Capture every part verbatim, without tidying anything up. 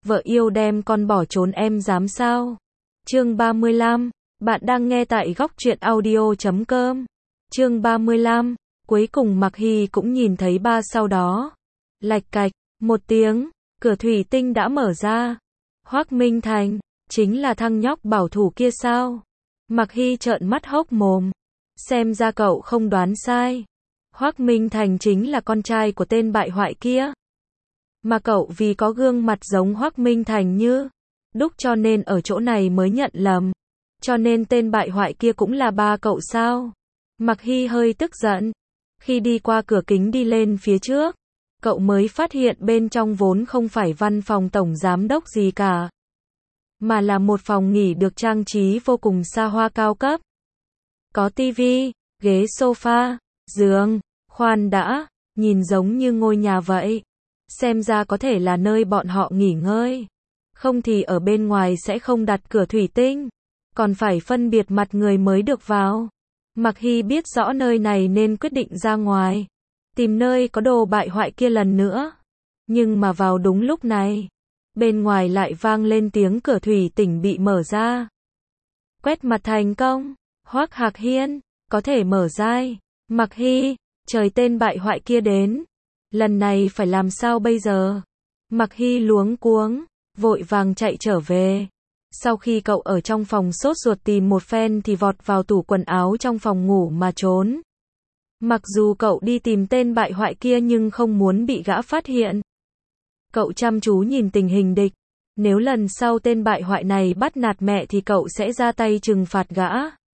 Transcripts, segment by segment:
vợ yêu đem con bỏ trốn em dám sao? Chương ba mươi lăm, bạn đang nghe tại góc truyện audio chấm com. Chương ba mươi lăm, cuối cùng Mạc Hy cũng nhìn thấy ba sau đó. Lạch cạch, một tiếng, cửa thủy tinh đã mở ra. Hoác Minh Thành, chính là thằng nhóc bảo thủ kia sao? Mạc Hy trợn mắt hốc mồm. Xem ra cậu không đoán sai. Hoác Minh Thành chính là con trai của tên bại hoại kia. Mà cậu vì có gương mặt giống Hoác Minh Thành như đúc cho nên ở chỗ này mới nhận lầm. Cho nên tên bại hoại kia cũng là ba cậu sao? Mạc Hy hơi tức giận. Khi đi qua cửa kính đi lên phía trước, cậu mới phát hiện bên trong vốn không phải văn phòng tổng giám đốc gì cả, mà là một phòng nghỉ được trang trí vô cùng xa hoa cao cấp. Có tivi, ghế sofa, giường, khoan đã, nhìn giống như ngôi nhà vậy. Xem ra có thể là nơi bọn họ nghỉ ngơi. Không thì ở bên ngoài sẽ không đặt cửa thủy tinh, còn phải phân biệt mặt người mới được vào. Mạc Hy biết rõ nơi này nên quyết định ra ngoài, tìm nơi có đồ bại hoại kia lần nữa. Nhưng mà vào đúng lúc này, bên ngoài lại vang lên tiếng cửa thủy tinh bị mở ra. Quét mặt thành công, Hoác Hạc Hiên, có thể mở ra. Mạc Hy, trời, tên bại hoại kia đến. Lần này phải làm sao bây giờ? Mạc Hy luống cuống, vội vàng chạy trở về. Sau khi cậu ở trong phòng sốt ruột tìm một phen thì vọt vào tủ quần áo trong phòng ngủ mà trốn. Mặc dù cậu đi tìm tên bại hoại kia nhưng không muốn bị gã phát hiện. Cậu chăm chú nhìn tình hình địch. Nếu lần sau tên bại hoại này bắt nạt mẹ thì cậu sẽ ra tay trừng phạt gã.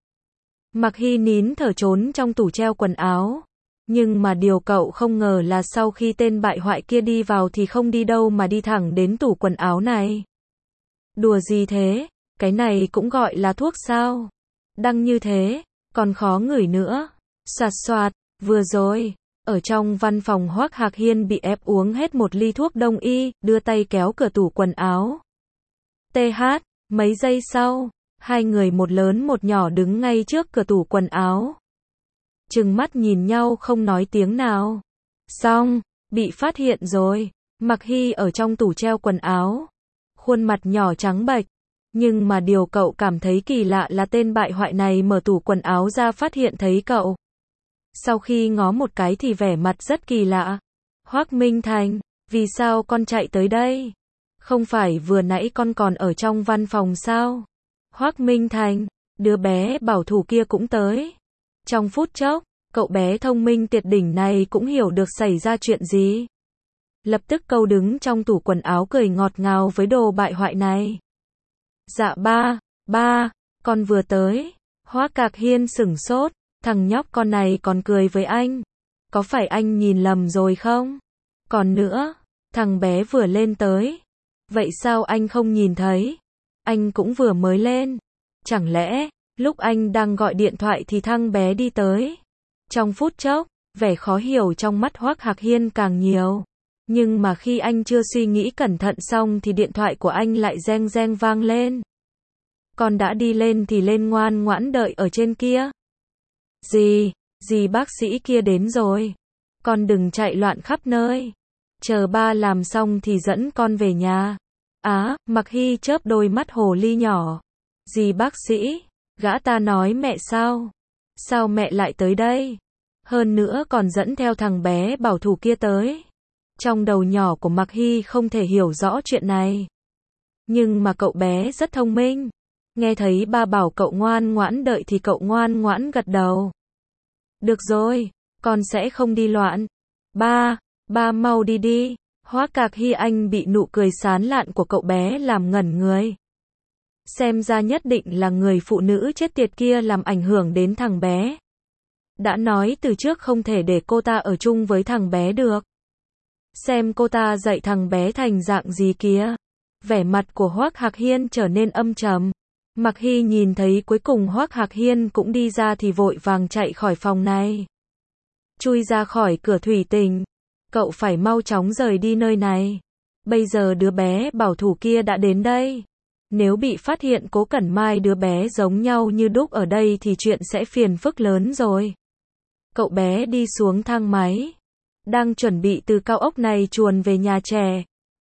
Mạc Hy nín thở trốn trong tủ treo quần áo. Nhưng mà điều cậu không ngờ là sau khi tên bại hoại kia đi vào thì không đi đâu mà đi thẳng đến tủ quần áo này. Đùa gì thế? Cái này cũng gọi là thuốc sao? Đăng như thế, còn khó ngửi nữa. Soạt soạt, vừa rồi, ở trong văn phòng Hoác Hạc Hiên bị ép uống hết một ly thuốc đông y, đưa tay kéo cửa tủ quần áo. tê hát, mấy giây sau, hai người một lớn một nhỏ đứng ngay trước cửa tủ quần áo. Trừng mắt nhìn nhau không nói tiếng nào. Xong, bị phát hiện rồi. Mạc Hy ở trong tủ treo quần áo. Khuôn mặt nhỏ trắng bệch. Nhưng mà điều cậu cảm thấy kỳ lạ là tên bại hoại này mở tủ quần áo ra phát hiện thấy cậu. Sau khi ngó một cái thì vẻ mặt rất kỳ lạ. Hoác Minh Thành, vì sao con chạy tới đây? Không phải vừa nãy con còn ở trong văn phòng sao? Hoác Minh Thành, đứa bé bảo thủ kia cũng tới. Trong phút chốc, cậu bé thông minh tuyệt đỉnh này cũng hiểu được xảy ra chuyện gì. Lập tức câu đứng trong tủ quần áo cười ngọt ngào với đồ bại hoại này. Dạ ba, ba, con vừa tới. Hoác Hạc Hiên sửng sốt, thằng nhóc con này còn cười với anh. Có phải anh nhìn lầm rồi không? Còn nữa, thằng bé vừa lên tới. Vậy sao anh không nhìn thấy? Anh cũng vừa mới lên. Chẳng lẽ lúc anh đang gọi điện thoại thì thằng bé đi tới? Trong phút chốc, vẻ khó hiểu trong mắt Hoác Hạc Hiên càng nhiều. Nhưng mà khi anh chưa suy nghĩ cẩn thận xong thì điện thoại của anh lại reng reng vang lên. Con đã đi lên thì lên, ngoan ngoãn đợi ở trên kia. Dì, dì bác sĩ kia đến rồi. Con đừng chạy loạn khắp nơi. Chờ ba làm xong thì dẫn con về nhà. Á, Mạc Hy chớp đôi mắt hồ ly nhỏ. Dì bác sĩ, gã ta nói mẹ sao? Sao mẹ lại tới đây? Hơn nữa còn dẫn theo thằng bé bảo thủ kia tới. Trong đầu nhỏ của Mạc Hy không thể hiểu rõ chuyện này. Nhưng mà cậu bé rất thông minh. Nghe thấy ba bảo cậu ngoan ngoãn đợi thì cậu ngoan ngoãn gật đầu. Được rồi, con sẽ không đi loạn. Ba, ba mau đi đi. Hoác Hạc Hy Anh bị nụ cười sán lạn của cậu bé làm ngẩn người. Xem ra nhất định là người phụ nữ chết tiệt kia làm ảnh hưởng đến thằng bé. Đã nói từ trước không thể để cô ta ở chung với thằng bé được. Xem cô ta dạy thằng bé thành dạng gì kia. Vẻ mặt của Hoác Hạc Hiên trở nên âm trầm. Mạc Hy nhìn thấy cuối cùng Hoác Hạc Hiên cũng đi ra thì vội vàng chạy khỏi phòng này. Chui ra khỏi cửa thủy tinh. Cậu phải mau chóng rời đi nơi này. Bây giờ đứa bé bảo thủ kia đã đến đây. Nếu bị phát hiện Cố Cẩn Mai đứa bé giống nhau như đúc ở đây thì chuyện sẽ phiền phức lớn rồi. Cậu bé đi xuống thang máy. Đang chuẩn bị từ cao ốc này chuồn về nhà trẻ.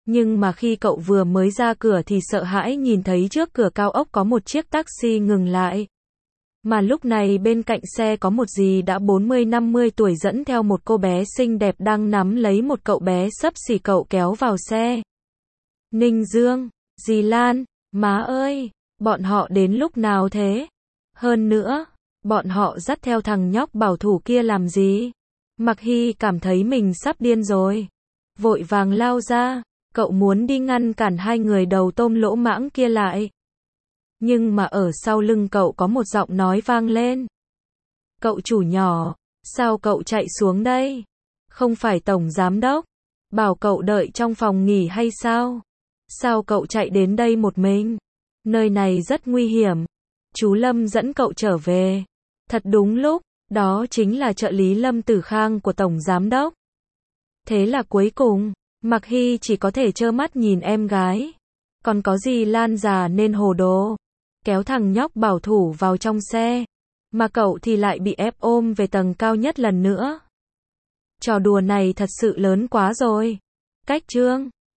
Nhưng mà khi cậu vừa mới ra cửa thì sợ hãi nhìn thấy trước cửa cao ốc có một chiếc taxi ngừng lại. Mà lúc này bên cạnh xe có một dì đã bốn mươi năm mươi tuổi dẫn theo một cô bé xinh đẹp đang nắm lấy một cậu bé xấp xỉ cậu kéo vào xe. Ninh Dương, dì Lan, má ơi, bọn họ đến lúc nào thế? Hơn nữa, bọn họ dắt theo thằng nhóc bảo thủ kia làm gì? Mạc Hy cảm thấy mình sắp điên rồi. Vội vàng lao ra, cậu muốn đi ngăn cản hai người đầu tôm lỗ mãng kia lại. Nhưng mà ở sau lưng cậu có một giọng nói vang lên. Cậu chủ nhỏ, sao cậu chạy xuống đây? Không phải tổng giám đốc bảo cậu đợi trong phòng nghỉ hay sao? Sao cậu chạy đến đây một mình? Nơi này rất nguy hiểm. Chú Lâm dẫn cậu trở về. Thật đúng lúc, đó chính là trợ lý Lâm Tử Khang của tổng giám đốc. Thế là cuối cùng, Mạc Hy chỉ có thể trơ mắt nhìn em gái. Còn có gì Lan già nên hồ đồ. Kéo thằng nhóc bảo thủ vào trong xe. Mà cậu thì lại bị ép ôm về tầng cao nhất lần nữa. Trò đùa này thật sự lớn quá rồi. Cách chương